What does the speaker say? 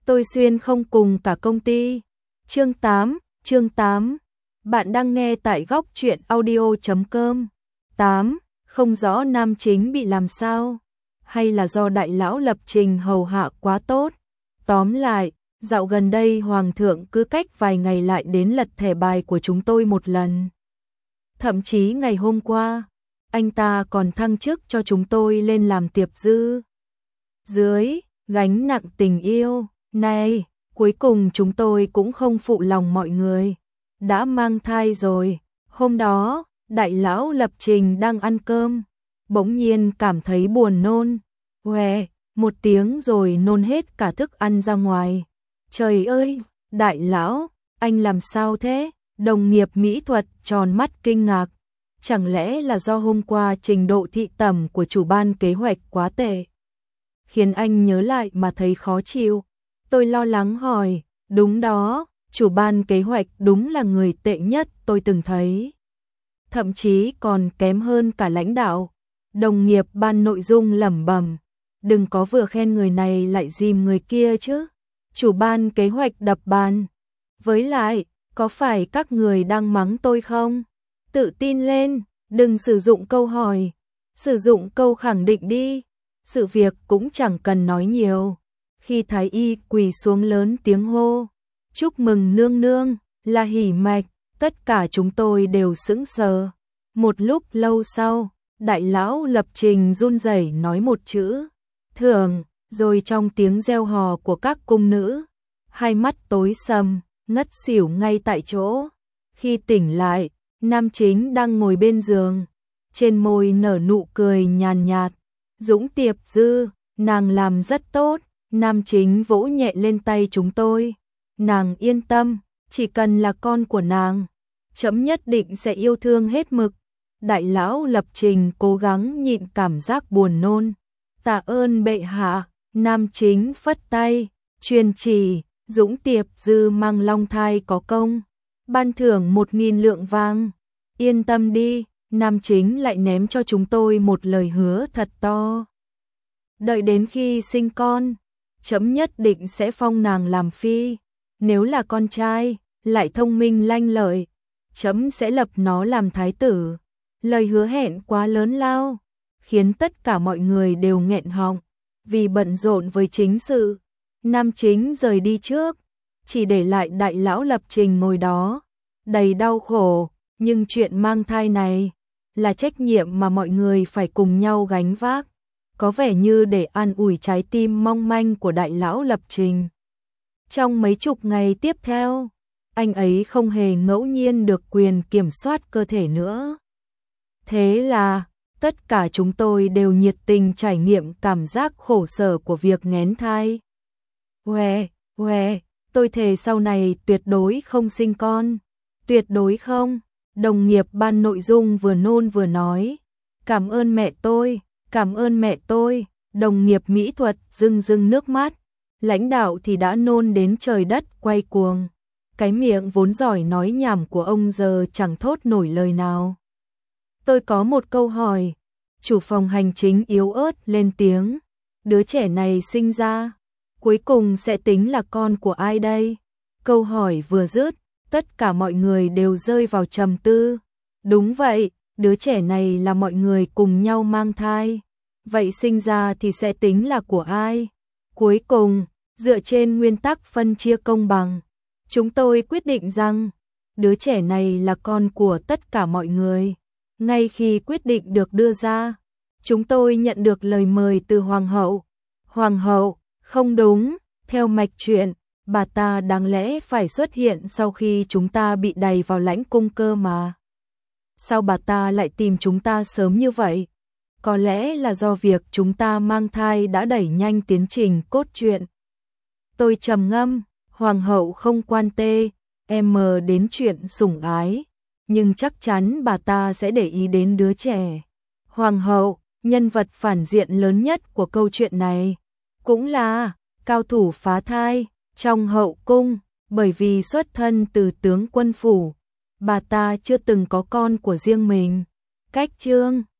tôi xuyên không cùng cả công ty. Chương 8. Bạn đang nghe tại góc truyện audio.com. 8. Không rõ nam chính bị làm sao, hay là do đại lão lập trình hầu hạ quá tốt. Tóm lại, dạo gần đây Hoàng thượng cứ cách vài ngày lại đến lật thẻ bài của chúng tôi một lần. Thậm chí ngày hôm qua, anh ta còn thăng chức cho chúng tôi lên làm tiệp dư. Dưới gánh nặng tình yêu này, cuối cùng chúng tôi cũng không phụ lòng mọi người. Đã mang thai rồi. Hôm đó, đại lão lập trình đang ăn cơm, bỗng nhiên cảm thấy buồn nôn. Què, một tiếng rồi nôn hết cả thức ăn ra ngoài. Trời ơi, đại lão, anh làm sao thế? Đồng nghiệp mỹ thuật tròn mắt kinh ngạc. Chẳng lẽ là do hôm qua trình độ thị tẩm của chủ ban kế hoạch quá tệ, khiến anh nhớ lại mà thấy khó chịu? Tôi lo lắng hỏi, đúng đó, chủ ban kế hoạch đúng là người tệ nhất tôi từng thấy. Thậm chí còn kém hơn cả lãnh đạo. Đồng nghiệp ban nội dung lẩm bẩm, đừng có vừa khen người này lại dìm người kia chứ. Chủ ban kế hoạch đập bàn. Với lại, có phải các người đang mắng tôi không? Tự tin lên, đừng sử dụng câu hỏi, sử dụng câu khẳng định đi. Sự việc cũng chẳng cần nói nhiều. Khi thái y quỳ xuống lớn tiếng hô, chúc mừng nương nương, là hỉ mạch, tất cả chúng tôi đều sững sờ. Một lúc lâu sau, đại lão lập trình run rẩy nói một chữ, thưởng, rồi trong tiếng reo hò của các cung nữ, hai mắt tối sầm, ngất xỉu ngay tại chỗ. Khi tỉnh lại, nam chính đang ngồi bên giường, trên môi nở nụ cười nhàn nhạt. Dũng tiệp dư, nàng làm rất tốt. Nam chính vỗ nhẹ lên tay chúng tôi. Nàng yên tâm, chỉ cần là con của nàng, trẫm nhất định sẽ yêu thương hết mực. Đại lão lập trình cố gắng nhịn cảm giác buồn nôn. Tạ ơn bệ hạ. Nam chính phất tay, truyền chỉ, Dũng tiệp dư mang long thai có công, ban thưởng 1.000 lượng vàng. Yên tâm đi, nam chính lại ném cho chúng tôi một lời hứa thật to. Đợi đến khi sinh con, trẫm nhất định sẽ phong nàng làm phi. Nếu là con trai, lại thông minh lanh lợi, trẫm sẽ lập nó làm thái tử. Lời hứa hẹn quá lớn lao, khiến tất cả mọi người đều nghẹn họng. Vì bận rộn với chính sự, nam chính rời đi trước, chỉ để lại đại lão lập trình ngồi đó, đầy đau khổ. Nhưng chuyện mang thai này là trách nhiệm mà mọi người phải cùng nhau gánh vác, có vẻ như để an ủi trái tim mong manh của đại lão lập trình. Trong mấy chục ngày tiếp theo, anh ấy không hề ngẫu nhiên được quyền kiểm soát cơ thể nữa. Thế là, tất cả chúng tôi đều nhiệt tình trải nghiệm cảm giác khổ sở của việc nghén thai. Tôi thề sau này tuyệt đối không sinh con. Tuyệt đối không. Đồng nghiệp ban nội dung vừa nôn vừa nói, cảm ơn mẹ tôi, cảm ơn mẹ tôi. Đồng nghiệp mỹ thuật rưng rưng nước mắt. Lãnh đạo thì đã nôn đến trời đất quay cuồng. Cái miệng vốn giỏi nói nhảm của ông giờ chẳng thốt nổi lời nào. Tôi có một câu hỏi. Chủ phòng hành chính yếu ớt lên tiếng. Đứa trẻ này sinh ra, cuối cùng sẽ tính là con của ai đây? Câu hỏi vừa dứt, tất cả mọi người đều rơi vào trầm tư. Đúng vậy, đứa trẻ này là mọi người cùng nhau mang thai. Vậy sinh ra thì sẽ tính là của ai? Cuối cùng, dựa trên nguyên tắc phân chia công bằng, chúng tôi quyết định rằng đứa trẻ này là con của tất cả mọi người. Ngay khi quyết định được đưa ra, chúng tôi nhận được lời mời từ Hoàng hậu. Hoàng hậu, không đúng, theo mạch truyện, bà ta đáng lẽ phải xuất hiện sau khi chúng ta bị đày vào lãnh cung cơ mà. Sao bà ta lại tìm chúng ta sớm như vậy? Có lẽ là do việc chúng ta mang thai đã đẩy nhanh tiến trình cốt truyện. Tôi trầm ngâm, Hoàng hậu không quan tê, đến chuyện sủng ái, nhưng chắc chắn bà ta sẽ để ý đến đứa trẻ. Hoàng hậu, nhân vật phản diện lớn nhất của câu chuyện này, cũng là cao thủ phá thai trong hậu cung, bởi vì xuất thân từ tướng quân phủ, bà ta chưa từng có con của riêng mình. Cách chương